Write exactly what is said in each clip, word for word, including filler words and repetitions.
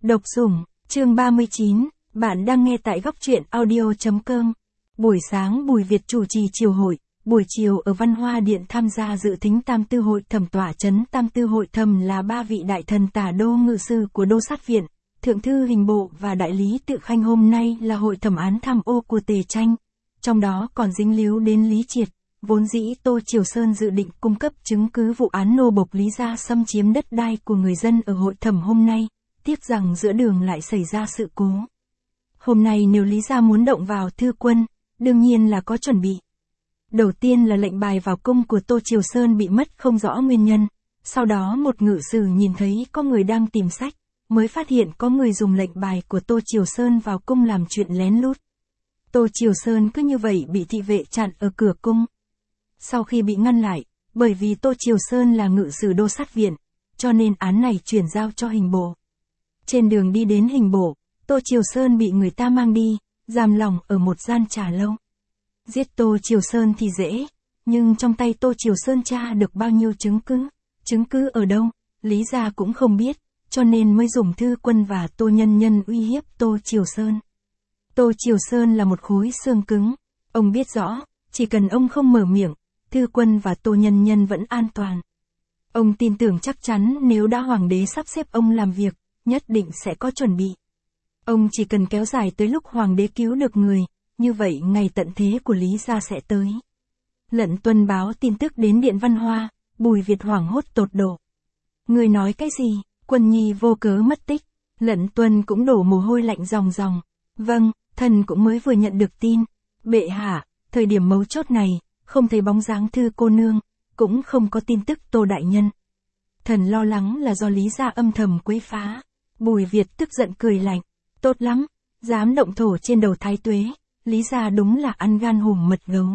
Độc Sủng, chương ba mươi chín, bạn đang nghe tại góc truyện audio chấm com. Buổi sáng Bùi Việt chủ trì triều hội, buổi chiều ở Văn Hoa Điện tham gia dự thính Tam Tư Hội Thẩm. Tọa chấn Tam Tư Hội Thẩm là ba vị đại thần tả đô ngự sử của Đô Sát Viện, Thượng thư Hình bộ và Đại lý Tự Khanh. Hôm nay là hội thẩm án tham ô của Tề Tranh, trong đó còn dính líu đến Lý Triệt. Vốn dĩ Tô Triều Sơn dự định cung cấp chứng cứ vụ án nô bộc Lý gia xâm chiếm đất đai của người dân ở hội thẩm hôm nay, tiếc rằng giữa đường lại xảy ra sự cố. Hôm nay nếu Lý gia muốn động vào thư quân, đương nhiên là có chuẩn bị. Đầu tiên là lệnh bài vào cung của Tô Triều Sơn bị mất không rõ nguyên nhân, sau đó một ngự sử nhìn thấy có người đang tìm sách, mới phát hiện có người dùng lệnh bài của Tô Triều Sơn vào cung làm chuyện lén lút. Tô Triều Sơn cứ như vậy bị thị vệ chặn ở cửa cung. Sau khi bị ngăn lại, bởi vì Tô Triều Sơn là ngự sử Đô Sát Viện, cho nên án này chuyển giao cho Hình bộ. Trên đường đi đến Hình bộ, Tô Triều Sơn bị người ta mang đi, giam lỏng ở một gian trà lâu. Giết Tô Triều Sơn thì dễ, nhưng trong tay Tô Triều Sơn tra được bao nhiêu chứng cứ, chứng cứ ở đâu, Lý gia cũng không biết, cho nên mới dùng thư quân và Tô Nhân Nhân uy hiếp Tô Triều Sơn. Tô Triều Sơn là một khối xương cứng, ông biết rõ, chỉ cần ông không mở miệng, thư quân và Tô Nhân Nhân vẫn an toàn. Ông tin tưởng chắc chắn nếu đã hoàng đế sắp xếp ông làm việc, nhất định sẽ có chuẩn bị. Ông chỉ cần kéo dài tới lúc hoàng đế cứu được người, như vậy ngày tận thế của Lý gia sẽ tới. Lận Tuân báo tin tức đến Điện Văn Hoa, Bùi Việt hoảng hốt tột độ. Người nói cái gì, Quân Nhi vô cớ mất tích. Lận Tuân cũng đổ mồ hôi lạnh ròng ròng. Vâng, thần cũng mới vừa nhận được tin. Bệ hạ, thời điểm mấu chốt này, không thấy bóng dáng thư cô nương, cũng không có tin tức Tô đại nhân. Thần lo lắng là do Lý gia âm thầm quấy phá. Bùi Việt tức giận cười lạnh. Tốt lắm, dám động thổ trên đầu Thái Tuế, Lý gia đúng là ăn gan hùm mật gấu.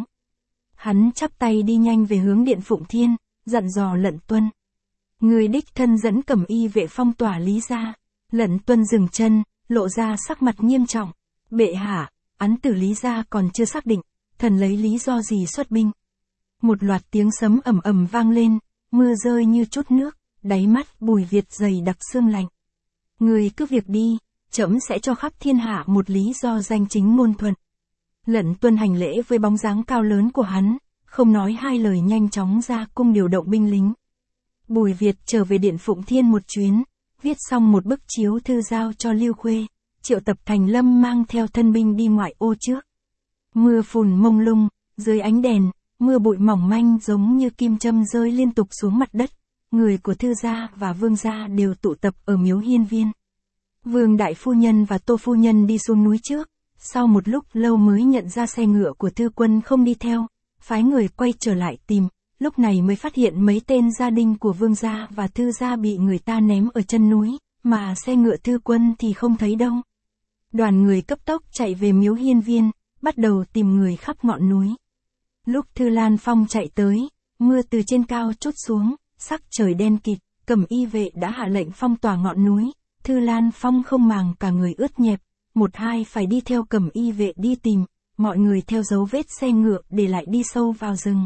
Hắn chắp tay đi nhanh về hướng Điện Phụng Thiên, dặn dò Lận Tuân. Người đích thân dẫn Cẩm Y vệ phong tỏa Lý gia. Lận Tuân dừng chân, lộ ra sắc mặt nghiêm trọng. Bệ hạ, án tử Lý gia còn chưa xác định, thần lấy lý do gì xuất binh? Một loạt tiếng sấm ầm ầm vang lên, mưa rơi như chút nước, đáy mắt Bùi Việt dày đặc sương lạnh. Người cứ việc đi, trẫm sẽ cho khắp thiên hạ một lý do danh chính ngôn thuận. Lận Tuân hành lễ với bóng dáng cao lớn của hắn, không nói hai lời nhanh chóng ra cung điều động binh lính. Bùi Việt trở về Điện Phụng Thiên một chuyến, viết xong một bức chiếu thư giao cho Lưu Khuê, triệu tập Thành Lâm mang theo thân binh đi ngoại ô trước. Mưa phùn mông lung, dưới ánh đèn, mưa bụi mỏng manh giống như kim châm rơi liên tục xuống mặt đất. Người của Thư gia và Vương gia đều tụ tập ở Miếu Hiên Viên. Vương đại phu nhân và Tô phu nhân đi xuống núi trước, sau một lúc lâu mới nhận ra xe ngựa của Thư quân không đi theo, phái người quay trở lại tìm, lúc này mới phát hiện mấy tên gia đình của Vương gia và Thư gia bị người ta ném ở chân núi, mà xe ngựa Thư quân thì không thấy đâu. Đoàn người cấp tốc chạy về Miếu Hiên Viên, bắt đầu tìm người khắp ngọn núi. Lúc Thư Lan Phong chạy tới, mưa từ trên cao trút xuống, sắc trời đen kịt, Cẩm Y vệ đã hạ lệnh phong tỏa ngọn núi. Thư Lan Phong không màng cả người ướt nhẹp, một hai phải đi theo Cẩm Y vệ đi tìm, mọi người theo dấu vết xe ngựa để lại đi sâu vào rừng.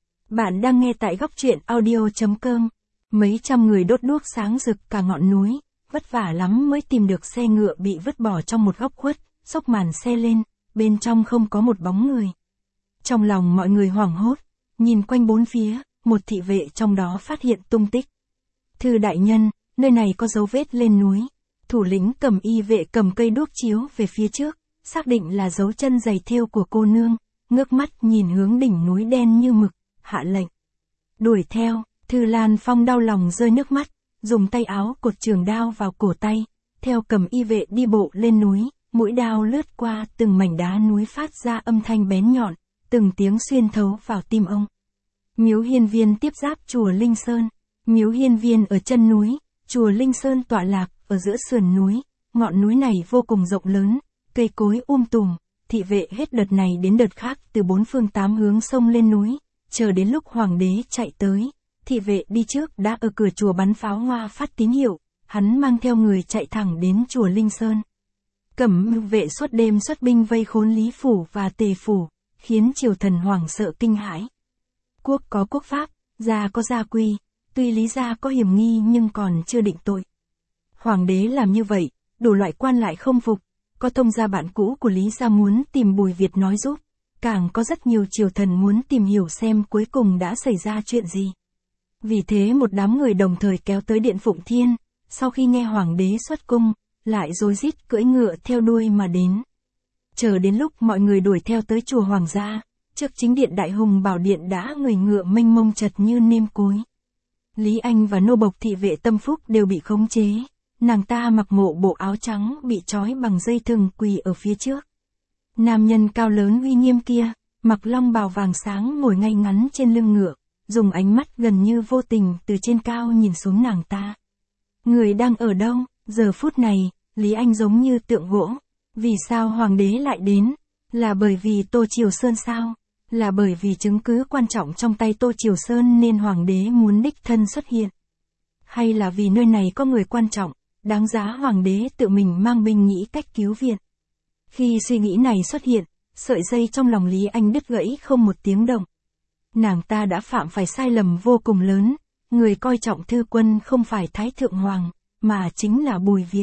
Bạn đang nghe tại góc truyện audio chấm com. Mấy trăm người đốt đuốc sáng rực cả ngọn núi, vất vả lắm mới tìm được xe ngựa bị vứt bỏ trong một góc khuất, xốc màn xe lên, bên trong không có một bóng người. Trong lòng mọi người hoảng hốt, nhìn quanh bốn phía, một thị vệ trong đó phát hiện tung tích. Thư đại nhân, nơi này có dấu vết lên núi. Thủ lĩnh Cẩm Y vệ cầm cây đuốc chiếu về phía trước, xác định là dấu chân giày thêu của cô nương, ngước mắt nhìn hướng đỉnh núi đen như mực, hạ lệnh. Đuổi theo. Thư Lan Phong đau lòng rơi nước mắt, dùng tay áo cột trường đao vào cổ tay, theo Cẩm Y vệ đi bộ lên núi, mũi đao lướt qua từng mảnh đá núi phát ra âm thanh bén nhọn, từng tiếng xuyên thấu vào tim ông. Miếu Hiên Viên tiếp giáp chùa Linh Sơn. Miếu Hiên Viên ở chân núi, chùa Linh Sơn tọa lạc ở giữa sườn núi, ngọn núi này vô cùng rộng lớn, cây cối um tùm, thị vệ hết đợt này đến đợt khác từ bốn phương tám hướng xông lên núi, chờ đến lúc hoàng đế chạy tới, thị vệ đi trước đã ở cửa chùa bắn pháo hoa phát tín hiệu, hắn mang theo người chạy thẳng đến chùa Linh Sơn. Cẩm vệ suốt đêm xuất binh vây khốn Lý phủ và Tề phủ, khiến triều thần hoảng sợ kinh hãi. Quốc có quốc pháp, gia có gia quy, tuy Lý gia có hiểm nghi nhưng còn chưa định tội. Hoàng đế làm như vậy, đủ loại quan lại không phục, có thông gia bạn cũ của Lý gia muốn tìm Bùi Việt nói giúp, càng có rất nhiều triều thần muốn tìm hiểu xem cuối cùng đã xảy ra chuyện gì. Vì thế một đám người đồng thời kéo tới điện Phụng Thiên, sau khi nghe hoàng đế xuất cung, lại rối rít cưỡi ngựa theo đuôi mà đến. Chờ đến lúc mọi người đuổi theo tới chùa Hoàng gia, trước chính điện Đại Hùng Bảo Điện đã người ngựa mênh mông chật như nêm cối. Lý Anh và nô bộc thị vệ Tâm Phúc đều bị khống chế, nàng ta mặc một bộ áo trắng bị trói bằng dây thừng quỳ ở phía trước. Nam nhân cao lớn uy nghiêm kia, mặc long bào vàng sáng ngồi ngay ngắn trên lưng ngựa, dùng ánh mắt gần như vô tình từ trên cao nhìn xuống nàng ta. Người đang ở đâu? Giờ phút này, Lý Anh giống như tượng gỗ. Vì sao hoàng đế lại đến? Là bởi vì Tô Triều Sơn sao? Là bởi vì chứng cứ quan trọng trong tay Tô Triều Sơn nên hoàng đế muốn đích thân xuất hiện? Hay là vì nơi này có người quan trọng, đáng giá hoàng đế tự mình mang binh nghĩ cách cứu viện? Khi suy nghĩ này xuất hiện, sợi dây trong lòng Lý Anh đứt gãy không một tiếng động. Nàng ta đã phạm phải sai lầm vô cùng lớn, người coi trọng thư quân không phải Thái Thượng Hoàng, mà chính là Bùi Việt.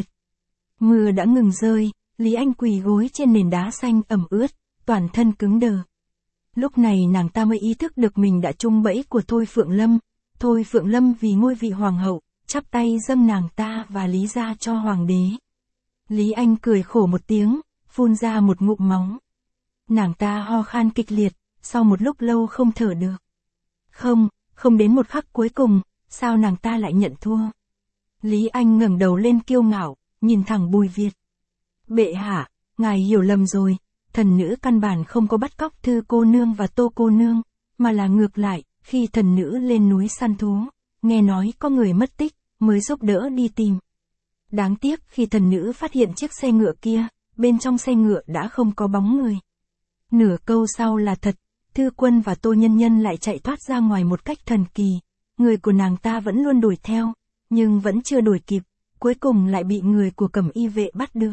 Mưa đã ngừng rơi, Lý Anh quỳ gối trên nền đá xanh ẩm ướt, toàn thân cứng đờ. Lúc này nàng ta mới ý thức được mình đã trúng bẫy của Thôi Phượng Lâm. Thôi Phượng Lâm vì ngôi vị hoàng hậu, chắp tay dâng nàng ta và Lý gia cho hoàng đế. Lý Anh cười khổ một tiếng, phun ra một ngụm máu. Nàng ta ho khan kịch liệt, sau một lúc lâu không thở được. Không, không đến một khắc cuối cùng, sao nàng ta lại nhận thua? Lý Anh ngẩng đầu lên kiêu ngạo, nhìn thẳng Bùi Việt. Bệ hạ, ngài hiểu lầm rồi, thần nữ căn bản không có bắt cóc Thư cô nương và Tô cô nương, mà là ngược lại, khi thần nữ lên núi săn thú, nghe nói có người mất tích, mới giúp đỡ đi tìm. Đáng tiếc khi thần nữ phát hiện chiếc xe ngựa kia, bên trong xe ngựa đã không có bóng người. Nửa câu sau là thật, Thư Quân và Tô Nhân Nhân lại chạy thoát ra ngoài một cách thần kỳ, người của nàng ta vẫn luôn đuổi theo, nhưng vẫn chưa đuổi kịp, cuối cùng lại bị người của Cẩm Y vệ bắt được.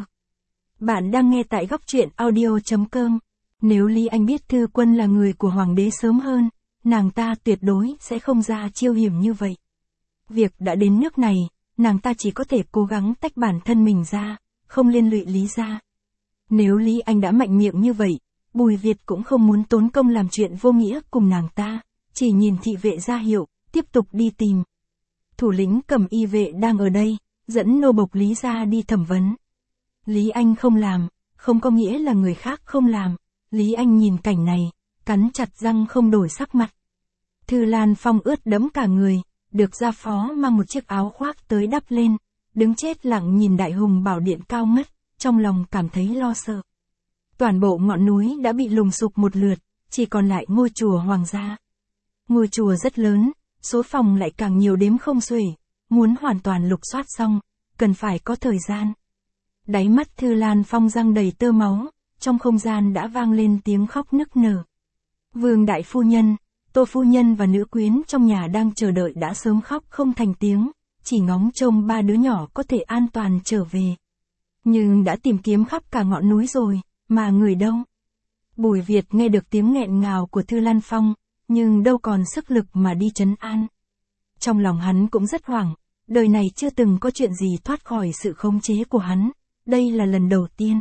Bạn đang nghe tại góc truyện audio chấm com. Nếu Lý Anh biết Thư Quân là người của hoàng đế sớm hơn, nàng ta tuyệt đối sẽ không ra chiêu hiểm như vậy. Việc đã đến nước này, nàng ta chỉ có thể cố gắng tách bản thân mình ra, không liên lụy Lý gia. Nếu Lý Anh đã mạnh miệng như vậy, Bùi Việt cũng không muốn tốn công làm chuyện vô nghĩa cùng nàng ta, chỉ nhìn thị vệ ra hiệu, tiếp tục đi tìm. Thủ lĩnh Cẩm Y vệ đang ở đây, dẫn nô bộc Lý gia đi thẩm vấn. Lý Anh không làm, không có nghĩa là người khác không làm. Lý Anh nhìn cảnh này, cắn chặt răng không đổi sắc mặt. Thư Lan Phong ướt đẫm cả người, được gia phó mang một chiếc áo khoác tới đắp lên, đứng chết lặng nhìn Đại Hùng Bảo Điện cao ngất, trong lòng cảm thấy lo sợ. Toàn bộ ngọn núi đã bị lùng sụp một lượt, chỉ còn lại ngôi chùa Hoàng gia. Ngôi chùa rất lớn, số phòng lại càng nhiều đếm không xuể, muốn hoàn toàn lục soát xong, cần phải có thời gian. Đáy mắt Thư Lan Phong răng đầy tơ máu, trong không gian đã vang lên tiếng khóc nức nở. Vương đại phu nhân, Tô phu nhân và nữ quyến trong nhà đang chờ đợi đã sớm khóc không thành tiếng, chỉ ngóng trông ba đứa nhỏ có thể an toàn trở về. Nhưng đã tìm kiếm khắp cả ngọn núi rồi, mà người đâu? Bùi Việt nghe được tiếng nghẹn ngào của Thư Lan Phong, nhưng đâu còn sức lực mà đi trấn an. Trong lòng hắn cũng rất hoảng, đời này chưa từng có chuyện gì thoát khỏi sự khống chế của hắn, đây là lần đầu tiên.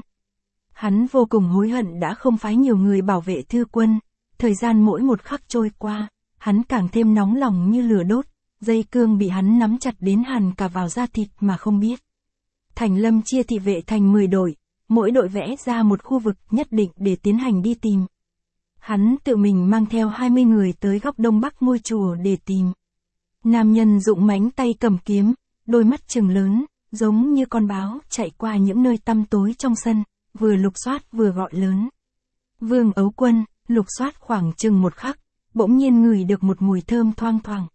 Hắn vô cùng hối hận đã không phái nhiều người bảo vệ Thư Quân, thời gian mỗi một khắc trôi qua, hắn càng thêm nóng lòng như lửa đốt, dây cương bị hắn nắm chặt đến hằn cả vào da thịt mà không biết. Thành Lâm chia thị vệ thành mười đội, mỗi đội vẽ ra một khu vực nhất định để tiến hành đi tìm. Hắn tự mình mang theo hai mươi người tới góc đông bắc ngôi chùa để tìm. Nam nhân dũng mãnh tay cầm kiếm, đôi mắt trừng lớn, giống như con báo chạy qua những nơi tăm tối trong sân, vừa lục soát vừa gọi lớn. Vương Ấu Quân, lục soát khoảng chừng một khắc, bỗng nhiên ngửi được một mùi thơm thoang thoảng.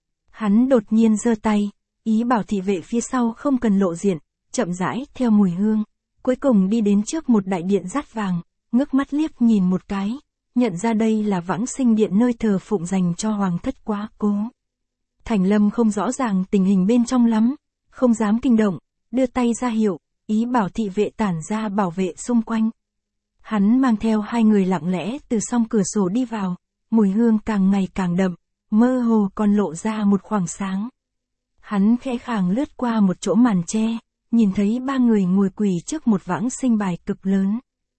Hắn đột nhiên giơ tay, ý bảo thị vệ phía sau không cần lộ diện, chậm rãi theo mùi hương, cuối cùng đi đến trước một đại điện dát vàng, ngước mắt liếc nhìn một cái, nhận ra đây là Vãng Sinh Điện nơi thờ phụng dành cho hoàng thất Quá Cố. Thành Lâm không rõ ràng tình hình bên trong lắm, không dám kinh động, đưa tay ra hiệu, ý bảo thị vệ tản ra bảo vệ xung quanh. Hắn mang theo hai người lặng lẽ từ song cửa sổ đi vào, mùi hương càng ngày càng đậm, mơ hồ còn lộ ra một khoảng sáng. Hắn khẽ khàng lướt qua một chỗ màn tre, nhìn thấy ba người ngồi quỳ trước một vãng sinh bài cực lớn.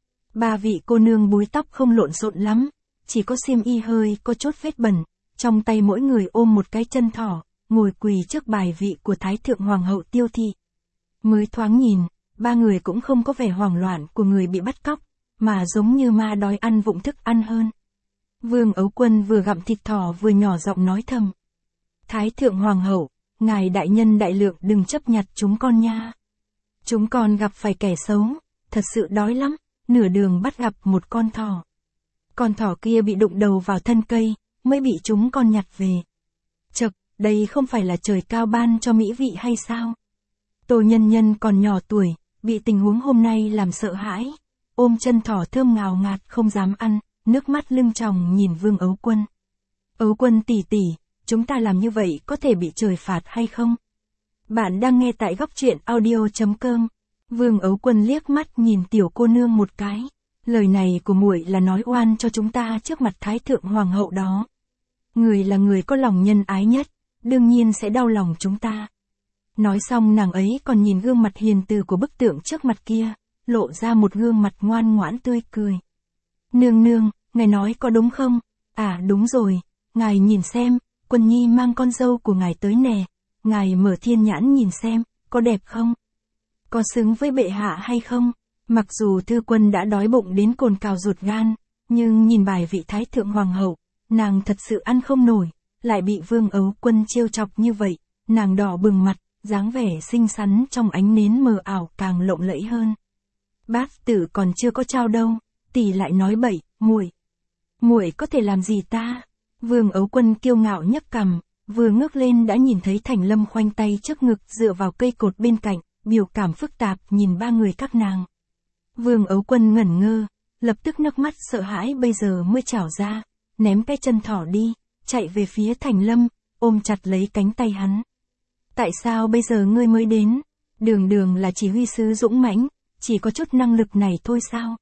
Ba vị cô nương búi tóc không lộn xộn lắm, chỉ có xiêm y hơi có chút vết bẩn, trong tay mỗi người ôm một cái chân thỏ, ngồi quỳ trước bài vị của Thái Thượng Hoàng hậu Tiêu Thị. Mới thoáng nhìn, ba người cũng không có vẻ hoảng loạn của người bị bắt cóc, mà giống như ma đói ăn vụng thức ăn hơn. Vương Ấu Quân vừa gặm thịt thỏ vừa nhỏ giọng nói thầm. Thái Thượng Hoàng hậu, ngài đại nhân đại lượng đừng chấp nhặt chúng con nha. Chúng con gặp phải kẻ xấu, thật sự đói lắm, nửa đường bắt gặp một con thỏ. Con thỏ kia bị đụng đầu vào thân cây, mới bị chúng con nhặt về. Chậc, đây không phải là trời cao ban cho mỹ vị hay sao? Tô Nhân Nhân còn nhỏ tuổi, bị tình huống hôm nay làm sợ hãi, ôm chân thỏ thơm ngào ngạt không dám ăn, nước mắt lưng tròng nhìn Vương Ấu Quân. Ấu Quân tỷ tỷ, chúng ta làm như vậy có thể bị trời phạt hay không? Bạn đang nghe tại góc truyện audio chấm com. Vương Ấu Quân liếc mắt nhìn tiểu cô nương một cái. Lời này của muội là nói oan cho chúng ta trước mặt Thái Thượng Hoàng hậu đó. Người là người có lòng nhân ái nhất, đương nhiên sẽ đau lòng chúng ta. Nói xong nàng ấy còn nhìn gương mặt hiền từ của bức tượng trước mặt kia, lộ ra một gương mặt ngoan ngoãn tươi cười. Nương nương, ngài nói có đúng không? À đúng rồi, ngài nhìn xem, Quân Nhi mang con dâu của ngài tới nè, ngài mở thiên nhãn nhìn xem, có đẹp không? Có xứng với bệ hạ hay không? Mặc dù Thư Quân đã đói bụng đến cồn cào ruột gan, nhưng nhìn bài vị Thái Thượng Hoàng hậu, nàng thật sự ăn không nổi, lại bị Vương Ấu Quân trêu chọc như vậy, nàng đỏ bừng mặt, dáng vẻ xinh xắn trong ánh nến mờ ảo càng lộng lẫy hơn. Bát tử còn chưa có trao đâu, tỷ lại nói bậy, muội, muội có thể làm gì ta? Vương Ấu Quân kiêu ngạo nhấc cằm, vừa ngước lên đã nhìn thấy Thành Lâm khoanh tay trước ngực dựa vào cây cột bên cạnh, biểu cảm phức tạp nhìn ba người các nàng. Vương Ấu Quân ngẩn ngơ, lập tức nước mắt sợ hãi bây giờ mới trào ra, ném cái chân thỏ đi, chạy về phía Thành Lâm, ôm chặt lấy cánh tay hắn. Tại sao bây giờ ngươi mới đến? Đường đường là chỉ huy sứ dũng mãnh, chỉ có chút năng lực này thôi sao?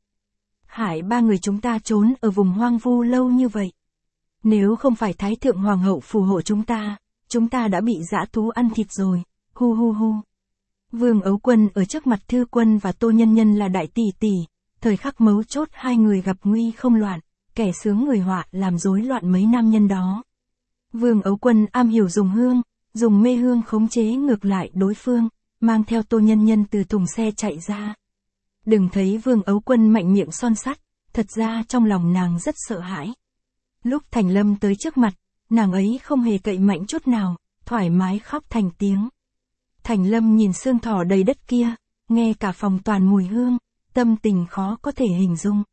Hại ba người chúng ta trốn ở vùng hoang vu lâu như vậy. Nếu không phải Thái Thượng Hoàng hậu phù hộ chúng ta, chúng ta đã bị dã thú ăn thịt rồi, hu hu hu. Vương Ấu Quân ở trước mặt Thư Quân và Tô Nhân Nhân là đại tỷ tỷ, thời khắc mấu chốt hai người gặp nguy không loạn, kẻ sướng người họa làm rối loạn mấy nam nhân đó. Vương Ấu Quân am hiểu dùng hương, dùng mê hương khống chế ngược lại đối phương, mang theo Tô Nhân Nhân từ thùng xe chạy ra. Đừng thấy Vương Ấu Quân mạnh miệng son sắt, thật ra trong lòng nàng rất sợ hãi. Lúc Thành Lâm tới trước mặt, nàng ấy không hề cậy mạnh chút nào, thoải mái khóc thành tiếng. Thành Lâm nhìn xương thỏ đầy đất kia, nghe cả phòng toàn mùi hương, tâm tình khó có thể hình dung.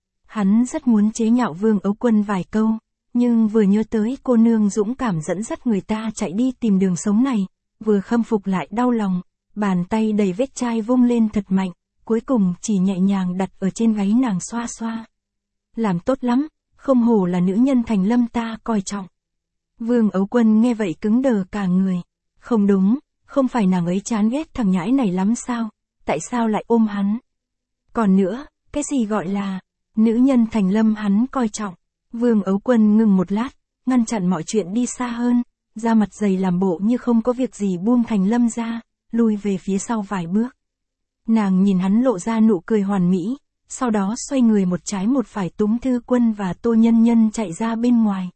Hắn rất muốn chế nhạo Vương Ấu Quân vài câu, nhưng vừa nhớ tới cô nương dũng cảm dẫn dắt người ta chạy đi tìm đường sống này, vừa khâm phục lại đau lòng, bàn tay đầy vết chai vung lên thật mạnh, cuối cùng chỉ nhẹ nhàng đặt ở trên gáy nàng xoa xoa. Làm tốt lắm, không hổ là nữ nhân Thành Lâm ta coi trọng. Vương Ấu Quân nghe vậy cứng đờ cả người. Không đúng, không phải nàng ấy chán ghét thằng nhãi này lắm sao, tại sao lại ôm hắn? Còn nữa, cái gì gọi là nữ nhân Thành Lâm hắn coi trọng? Vương Ấu Quân ngừng một lát, ngăn chặn mọi chuyện đi xa hơn, ra mặt dày làm bộ như không có việc gì buông Thành Lâm ra, lui về phía sau vài bước. Nàng nhìn hắn lộ ra nụ cười hoàn mỹ, sau đó xoay người một trái một phải túm Thư Quân và Tô Nhân Nhân chạy ra bên ngoài.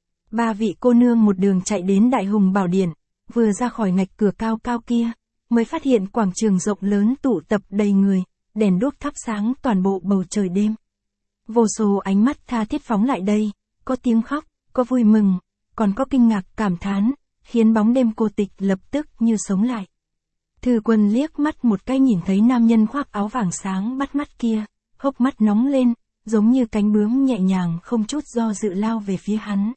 Ba vị cô nương một đường chạy đến Đại Hùng Bảo Điện, vừa ra khỏi ngạch cửa cao cao kia, mới phát hiện quảng trường rộng lớn tụ tập đầy người, đèn đuốc thắp sáng toàn bộ bầu trời đêm. Vô số ánh mắt tha thiết phóng lại đây, có tiếng khóc, có vui mừng, còn có kinh ngạc cảm thán, khiến bóng đêm cô tịch lập tức như sống lại. Thư Quân liếc mắt một cái nhìn thấy nam nhân khoác áo vàng sáng bắt mắt kia, hốc mắt nóng lên, giống như cánh bướm nhẹ nhàng không chút do dự lao về phía hắn.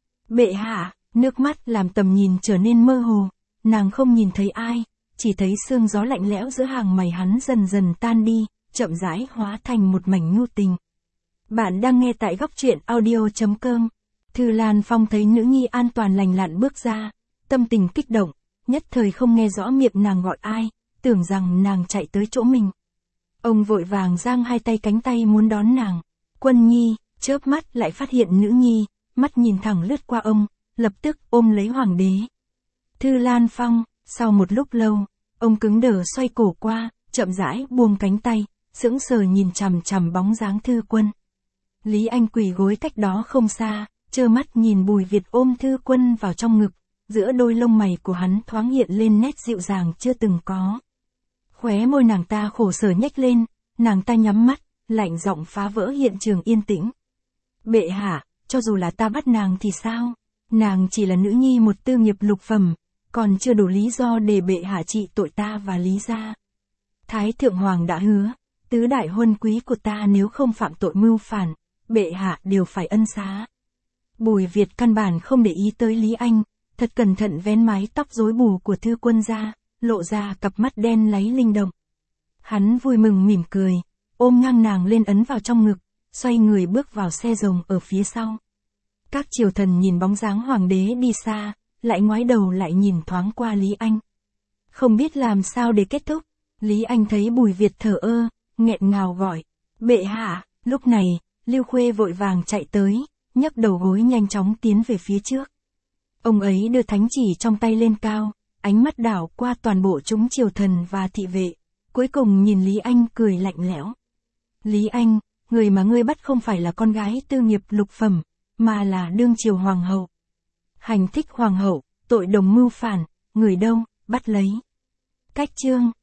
Bệ hạ, nước mắt làm tầm nhìn trở nên mơ hồ, nàng không nhìn thấy ai, chỉ thấy sương gió lạnh lẽo giữa hàng mày hắn dần dần tan đi, chậm rãi hóa thành một mảnh nhu tình. Bạn đang nghe tại góc truyện audio chấm com. Thư Lan Phong thấy nữ nhi an toàn lành lặn bước ra, tâm tình kích động, nhất thời không nghe rõ miệng nàng gọi ai, tưởng rằng nàng chạy tới chỗ mình. Ông vội vàng giang hai tay cánh tay muốn đón nàng. Quân Nhi, chớp mắt lại phát hiện nữ nhi, mắt nhìn thẳng lướt qua ông, lập tức ôm lấy hoàng đế. Thư Lan Phong, sau một lúc lâu, Ông cứng đờ xoay cổ qua, chậm rãi buông cánh tay, sững sờ nhìn chằm chằm bóng dáng Thư Quân. Lý Anh quỳ gối cách đó không xa, trơ mắt nhìn Bùi Việt ôm Thư Quân vào trong ngực, giữa đôi lông mày của hắn thoáng hiện lên nét dịu dàng chưa từng có. Khóe môi nàng ta khổ sở nhếch lên, nàng ta nhắm mắt, lạnh giọng phá vỡ hiện trường yên tĩnh. Bệ hạ, cho dù là ta bắt nàng thì sao? Nàng chỉ là nữ nhi một tư nghiệp lục phẩm, còn chưa đủ lý do để bệ hạ trị tội ta và Lý gia. Thái thượng hoàng đã hứa, tứ đại huân quý của ta nếu không phạm tội mưu phản, bệ hạ đều phải ân xá. Bùi Việt căn bản không để ý tới Lý Anh, thật cẩn thận vén mái tóc rối bù của Thư Quân ra, lộ ra cặp mắt đen láy linh động. Hắn vui mừng mỉm cười, ôm ngang nàng lên ấn vào trong ngực, xoay người bước vào xe rồng ở phía sau. Các triều thần nhìn bóng dáng hoàng đế đi xa, lại ngoái đầu lại nhìn thoáng qua Lý Anh. Không biết làm sao để kết thúc, Lý Anh thấy Bùi Việt thở ơ, nghẹn ngào gọi, bệ hạ. Lúc này, Lưu Khuê vội vàng chạy tới, nhấc đầu gối nhanh chóng tiến về phía trước. Ông ấy đưa thánh chỉ trong tay lên cao, ánh mắt đảo qua toàn bộ chúng triều thần và thị vệ, cuối cùng nhìn Lý Anh cười lạnh lẽo. Lý Anh, người mà ngươi bắt không phải là con gái tư nghiệp lục phẩm, mà là đương triều hoàng hậu. Hành thích hoàng hậu, tội đồng mưu phản, người đâu, bắt lấy. Cách chương